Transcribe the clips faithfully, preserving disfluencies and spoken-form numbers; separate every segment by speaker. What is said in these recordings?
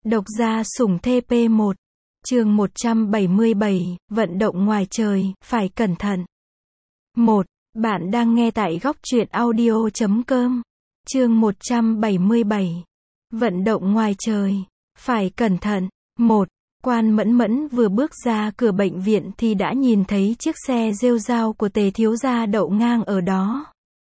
Speaker 1: Độc gia sủng thê pê một. Chương một trăm bảy mươi bảy, vận động ngoài trời, phải cẩn thận. một. Bạn đang nghe tại góc truyện audio chấm com. Chương một trăm bảy mươi bảy. Vận động ngoài trời, phải cẩn thận. một. Quan Mẫn Mẫn vừa bước ra cửa bệnh viện thì đã nhìn thấy chiếc xe rêu rao của Tề thiếu gia đậu ngang ở đó.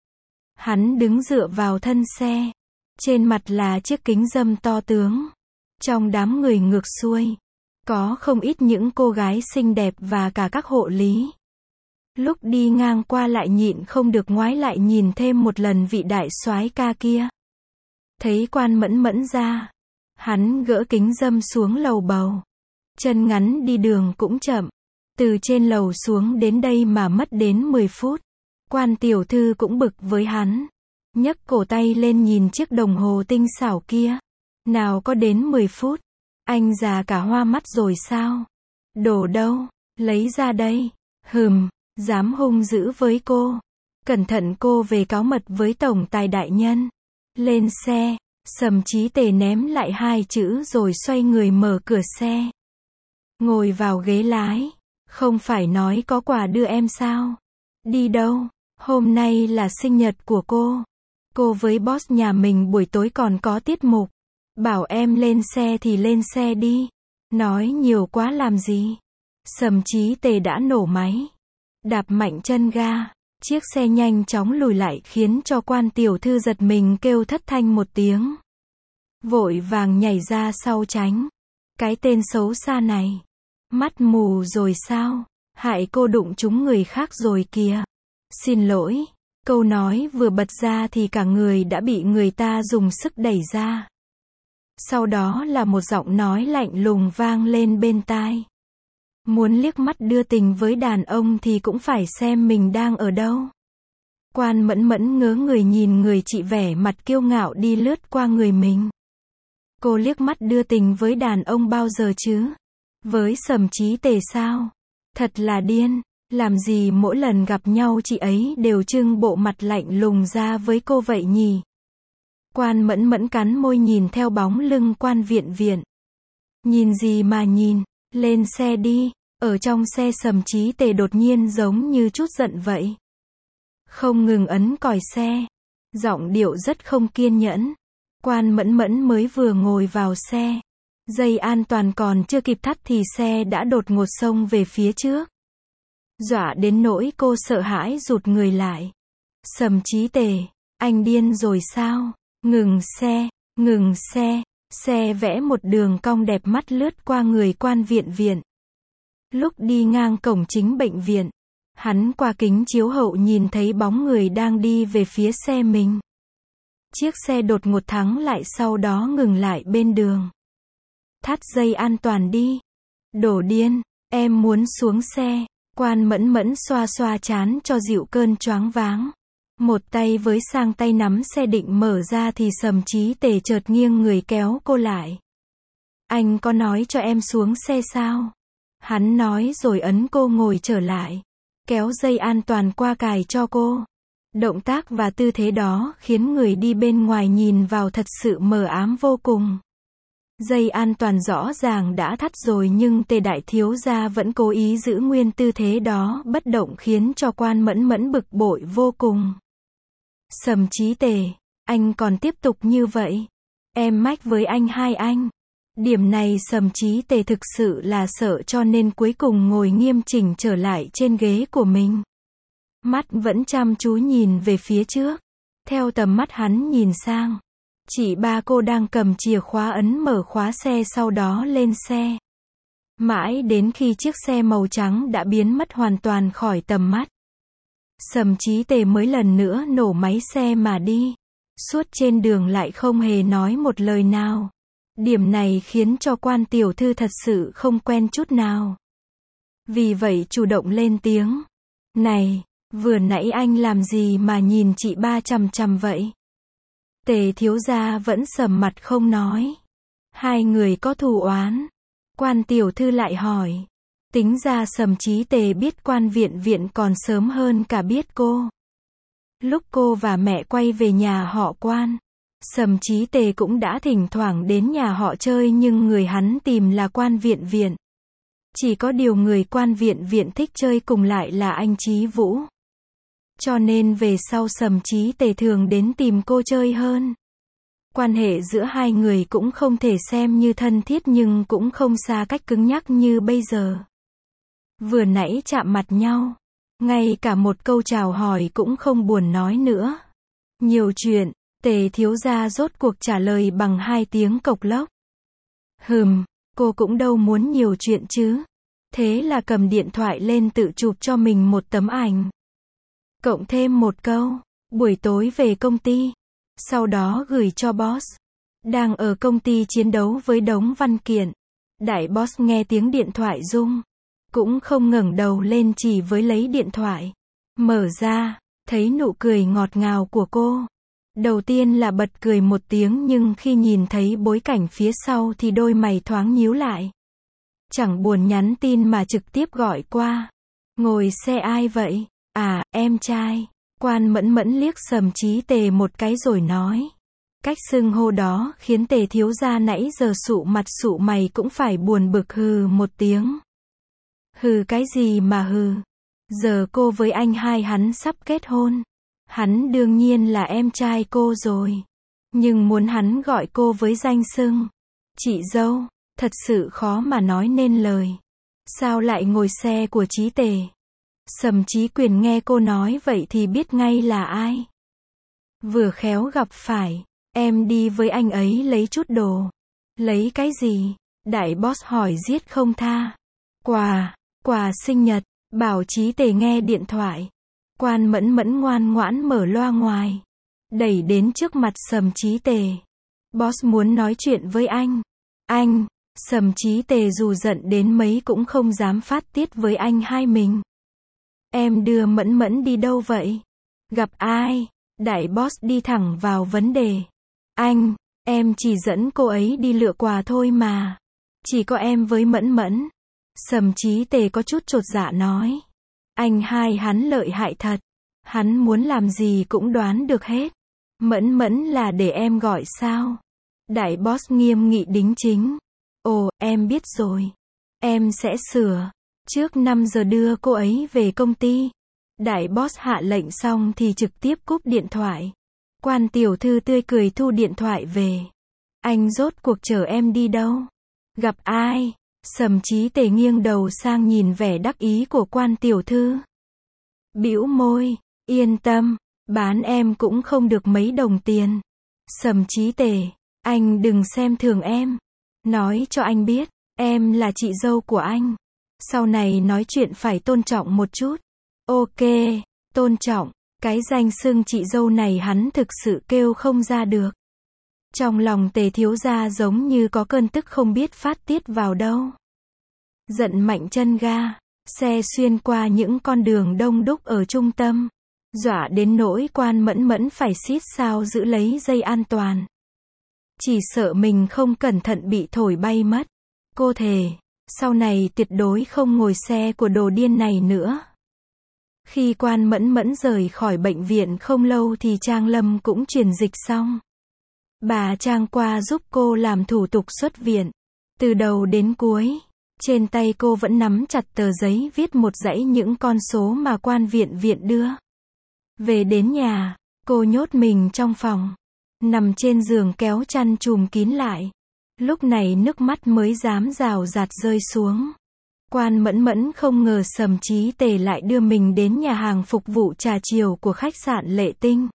Speaker 1: Hắn đứng dựa vào thân xe. Trên mặt là chiếc kính râm to tướng. Trong đám người ngược xuôi, có không ít những cô gái xinh đẹp và cả các hộ lý. Lúc đi ngang qua lại nhịn không được ngoái lại nhìn thêm một lần vị đại soái ca kia. Thấy Quan Mẫn Mẫn ra, hắn gỡ kính râm xuống lầu bầu. Chân ngắn đi đường cũng chậm. Từ trên lầu xuống đến đây mà mất đến mười phút. Quan tiểu thư cũng bực với hắn. Nhấc cổ tay lên nhìn chiếc đồng hồ tinh xảo kia. Nào có đến mười phút. Anh già cả hoa mắt rồi sao? Đồ đâu? Lấy ra đây. Hừm, dám hung dữ với cô. Cẩn thận cô về cáo mật với tổng tài đại nhân. Lên xe. Sầm Chí Tề ném lại hai chữ rồi xoay người mở cửa xe. Ngồi vào ghế lái. Không phải nói có quà đưa em sao? Đi đâu? Hôm nay là sinh nhật của cô. Cô với boss nhà mình buổi tối còn có tiết mục. Bảo em lên xe thì lên xe đi. Nói nhiều quá làm gì? Sầm Chí Tề đã nổ máy. Đạp mạnh chân ga. Chiếc xe nhanh chóng lùi lại khiến cho Quan tiểu thư giật mình kêu thất thanh một tiếng. Vội vàng nhảy ra sau tránh. Cái tên xấu xa này. Mắt mù rồi sao? Hại cô đụng trúng người khác rồi kìa. Xin lỗi. Câu nói vừa bật ra thì cả người đã bị người ta dùng sức đẩy ra. Sau đó là một giọng nói lạnh lùng vang lên bên tai. Muốn liếc mắt đưa tình với đàn ông thì cũng phải xem mình đang ở đâu. Quan Mẫn Mẫn ngớ người nhìn người chị vẻ mặt kiêu ngạo đi lướt qua người mình. Cô liếc mắt đưa tình với đàn ông bao giờ chứ? Với Sầm Chí Tề sao? Thật là điên. Làm gì mỗi lần gặp nhau chị ấy đều trưng bộ mặt lạnh lùng ra với cô vậy nhỉ? Quan Mẫn Mẫn cắn môi nhìn theo bóng lưng Quan Viện Viện. Nhìn gì mà nhìn? Lên xe đi. Ở trong xe Sầm Chí Tề đột nhiên giống như chút giận vậy. Không ngừng ấn còi xe. Giọng điệu rất không kiên nhẫn. Quan Mẫn Mẫn mới vừa ngồi vào xe. Dây an toàn còn chưa kịp thắt thì xe đã đột ngột xông về phía trước. Dọa đến nỗi cô sợ hãi rụt người lại. Sầm Chí Tề, anh điên rồi sao? Ngừng xe, ngừng xe. Xe vẽ một đường cong đẹp mắt lướt qua người Quan Viện Viện. Lúc đi ngang cổng chính bệnh viện, hắn qua kính chiếu hậu nhìn thấy bóng người đang đi về phía xe mình. Chiếc xe đột ngột thắng lại sau đó ngừng lại bên đường. Thắt dây an toàn đi. Đổ điên, em muốn xuống xe. Quan Mẫn Mẫn xoa xoa trán cho dịu cơn choáng váng. Một tay với sang tay nắm xe định mở ra thì Sầm Chí Tề chợt nghiêng người kéo cô lại. Anh có nói cho em xuống xe sao? Hắn nói rồi ấn cô ngồi trở lại. Kéo dây an toàn qua cài cho cô. Động tác và tư thế đó khiến người đi bên ngoài nhìn vào thật sự mờ ám vô cùng. Dây an toàn rõ ràng đã thắt rồi nhưng Tề đại thiếu gia vẫn cố ý giữ nguyên tư thế đó bất động khiến cho Quan Mẫn Mẫn bực bội vô cùng. Sầm Chí Tề, anh còn tiếp tục như vậy. Em mách với anh hai anh. Điểm này Sầm Chí Tề thực sự là sợ cho nên cuối cùng ngồi nghiêm chỉnh trở lại trên ghế của mình. Mắt vẫn chăm chú nhìn về phía trước. Theo tầm mắt hắn nhìn sang. Chị ba cô đang cầm chìa khóa ấn mở khóa xe sau đó lên xe. Mãi đến khi chiếc xe màu trắng đã biến mất hoàn toàn khỏi tầm mắt. Sầm Chí Tề mới lần nữa nổ máy xe mà đi. Suốt trên đường lại không hề nói một lời nào. Điểm này khiến cho Quan tiểu thư thật sự không quen chút nào. Vì vậy chủ động lên tiếng. Này, vừa nãy anh làm gì mà nhìn chị ba chằm chằm vậy? Tề thiếu gia vẫn sầm mặt không nói. Hai người có thù oán. Quan tiểu thư lại hỏi. Tính ra Sầm Chí Tề biết Quan Viện Viện còn sớm hơn cả biết cô. Lúc cô và mẹ quay về nhà họ Quan, Sầm Chí Tề cũng đã thỉnh thoảng đến nhà họ chơi nhưng người hắn tìm là Quan Viện Viện. Chỉ có điều người Quan Viện Viện thích chơi cùng lại là anh Chí Vũ. Cho nên về sau Sầm Chí Tề thường đến tìm cô chơi hơn. Quan hệ giữa hai người cũng không thể xem như thân thiết nhưng cũng không xa cách cứng nhắc như bây giờ. Vừa nãy chạm mặt nhau, ngay cả một câu chào hỏi cũng không buồn nói nữa. Nhiều chuyện, Tề thiếu gia rốt cuộc trả lời bằng hai tiếng cộc lốc. Hừm, cô cũng đâu muốn nhiều chuyện chứ. Thế là cầm điện thoại lên tự chụp cho mình một tấm ảnh. Cộng thêm một câu, buổi tối về công ty. Sau đó gửi cho boss. Đang ở công ty chiến đấu với đống văn kiện. Đại boss nghe tiếng điện thoại rung. Cũng không ngẩng đầu lên chỉ với lấy điện thoại. Mở ra, thấy nụ cười ngọt ngào của cô. Đầu tiên là bật cười một tiếng nhưng khi nhìn thấy bối cảnh phía sau thì đôi mày thoáng nhíu lại. Chẳng buồn nhắn tin mà trực tiếp gọi qua. Ngồi xe ai vậy? À, em trai. Quan Mẫn Mẫn liếc Sầm Chí Tề một cái rồi nói. Cách xưng hô đó khiến Tề thiếu gia nãy giờ sụ mặt sụ mày cũng phải buồn bực hừ một tiếng. Hừ cái gì mà hừ? Giờ cô với anh hai hắn sắp kết hôn. Hắn đương nhiên là em trai cô rồi. Nhưng muốn hắn gọi cô với danh xưng chị dâu, thật sự khó mà nói nên lời. Sao lại ngồi xe của Chí Tề? Sầm Chí Quyền nghe cô nói vậy thì biết ngay là ai. Vừa khéo gặp phải, em đi với anh ấy lấy chút đồ. Lấy cái gì? Đại boss hỏi giết không tha. Quà, quà sinh nhật, bảo Chí Tề nghe điện thoại. Quan Mẫn Mẫn ngoan ngoãn mở loa ngoài. Đẩy đến trước mặt Sầm Chí Tề. Boss muốn nói chuyện với anh. Anh, Sầm Chí Tề dù giận đến mấy cũng không dám phát tiết với anh hai mình. Em đưa Mẫn Mẫn đi đâu vậy? Gặp ai? Đại boss đi thẳng vào vấn đề. Anh, em chỉ dẫn cô ấy đi lựa quà thôi mà. Chỉ có em với Mẫn Mẫn. Sầm Chí Tề có chút chột dạ nói. Anh hai hắn lợi hại thật. Hắn muốn làm gì cũng đoán được hết. Mẫn Mẫn là để em gọi sao? Đại boss nghiêm nghị đính chính. Ồ, em biết rồi. Em sẽ sửa. Trước năm giờ đưa cô ấy về công ty. Đại boss hạ lệnh xong thì trực tiếp cúp điện thoại. Quan tiểu thư tươi cười thu điện thoại về. Anh rốt cuộc chở em đi đâu? Gặp ai? Sầm Chí Tề nghiêng đầu sang nhìn vẻ đắc ý của quan tiểu thư. Bĩu môi, yên tâm, bán em cũng không được mấy đồng tiền. Sầm Chí Tề, anh đừng xem thường em. Nói cho anh biết, em là chị dâu của anh. Sau này nói chuyện phải tôn trọng một chút. Ok, tôn trọng, cái danh xưng chị dâu này hắn thực sự kêu không ra được. Trong lòng Tề thiếu gia giống như có cơn tức không biết phát tiết vào đâu. Giận mạnh chân ga, xe xuyên qua những con đường đông đúc ở trung tâm. Dọa đến nỗi Quan Mẫn Mẫn phải xít sao giữ lấy dây an toàn. Chỉ sợ mình không cẩn thận bị thổi bay mất. Cô thề, sau này tuyệt đối không ngồi xe của đồ điên này nữa. Khi Quan Mẫn Mẫn rời khỏi bệnh viện không lâu thì Trang Lâm cũng truyền dịch xong. Bà Trang qua giúp cô làm thủ tục xuất viện. Từ đầu đến cuối, trên tay cô vẫn nắm chặt tờ giấy viết một dãy những con số mà Quan viện viện đưa. Về đến nhà, cô nhốt mình trong phòng. Nằm trên giường kéo chăn chùm kín lại. Lúc này nước mắt mới dám rào rạt rơi xuống. Quan Mẫn Mẫn không ngờ Sầm Chí Tề lại đưa mình đến nhà hàng phục vụ trà chiều của khách sạn Lệ Tinh.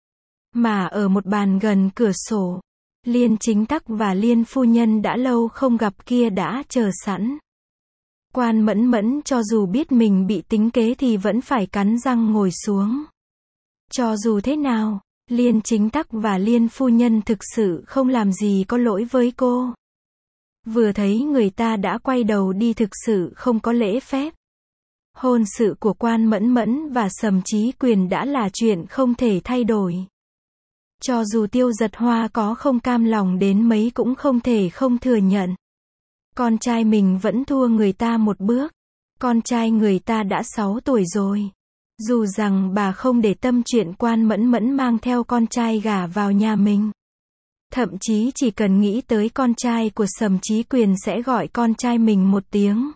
Speaker 1: Mà ở một bàn gần cửa sổ, Liên Chính Tắc và Liên phu nhân đã lâu không gặp kia đã chờ sẵn. Quan Mẫn Mẫn cho dù biết mình bị tính kế thì vẫn phải cắn răng ngồi xuống. Cho dù thế nào, Liên Chính Tắc và Liên phu nhân thực sự không làm gì có lỗi với cô. Vừa thấy người ta đã quay đầu đi thực sự không có lễ phép. Hôn sự của Quan Mẫn Mẫn và Sầm Chí Quyền đã là chuyện không thể thay đổi. Cho dù Tiêu Giật Hoa có không cam lòng đến mấy cũng không thể không thừa nhận. Con trai mình vẫn thua người ta một bước. Con trai người ta đã sáu tuổi rồi. Dù rằng bà không để tâm chuyện Quan Mẫn Mẫn mang theo con trai gả vào nhà mình. Thậm chí chỉ cần nghĩ tới con trai của Sầm Chí Quyền sẽ gọi con trai mình một tiếng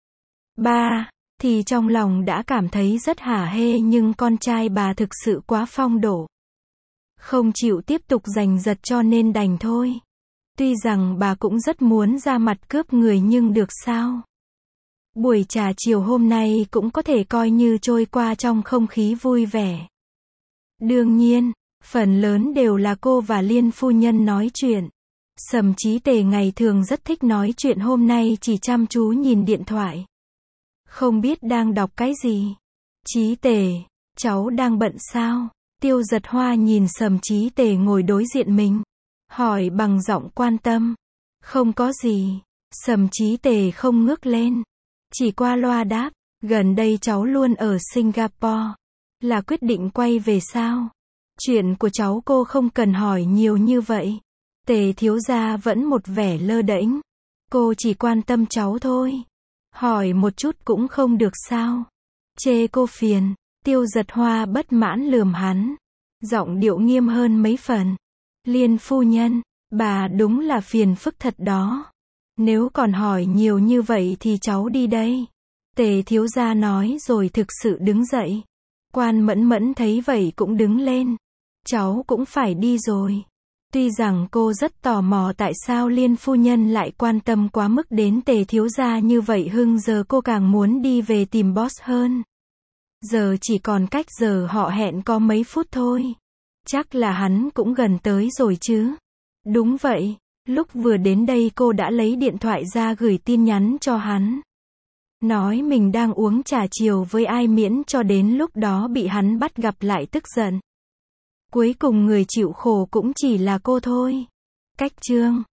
Speaker 1: ba, thì trong lòng đã cảm thấy rất hả hê, nhưng con trai bà thực sự quá phong độ. Không chịu tiếp tục giành giật cho nên đành thôi. Tuy rằng bà cũng rất muốn ra mặt cướp người nhưng được sao? Buổi trà chiều hôm nay cũng có thể coi như trôi qua trong không khí vui vẻ. Đương nhiên, phần lớn đều là cô và Liên phu nhân nói chuyện. Sầm Chí Tề ngày thường rất thích nói chuyện, hôm nay chỉ chăm chú nhìn điện thoại. Không biết đang đọc cái gì. Chí Tề, cháu đang bận sao? Tiêu Giật Hoa nhìn Sầm Chí Tề ngồi đối diện mình, hỏi bằng giọng quan tâm. Không có gì. Sầm Chí Tề không ngước lên, chỉ qua loa đáp, gần đây cháu luôn ở Singapore. Là quyết định quay về sao? Chuyện của cháu cô không cần hỏi nhiều như vậy. Tề thiếu gia vẫn một vẻ lơ đễnh. Cô chỉ quan tâm cháu thôi. Hỏi một chút cũng không được sao? Chê cô phiền. Tiêu Giật Hoa bất mãn lườm hắn, giọng điệu nghiêm hơn mấy phần. Liên phu nhân, bà đúng là phiền phức thật đó. Nếu còn hỏi nhiều như vậy thì cháu đi đây. Tề thiếu gia nói rồi thực sự đứng dậy. Quan Mẫn Mẫn thấy vậy cũng đứng lên. Cháu cũng phải đi rồi. Tuy rằng cô rất tò mò tại sao Liên phu nhân lại quan tâm quá mức đến Tề thiếu gia như vậy, hưng giờ cô càng muốn đi về tìm boss hơn. Giờ chỉ còn cách giờ họ hẹn có mấy phút thôi. Chắc là hắn cũng gần tới rồi chứ. Đúng vậy, lúc vừa đến đây cô đã lấy điện thoại ra gửi tin nhắn cho hắn. Nói mình đang uống trà chiều với ai miễn cho đến lúc đó bị hắn bắt gặp lại tức giận. Cuối cùng người chịu khổ cũng chỉ là cô thôi. Cách chương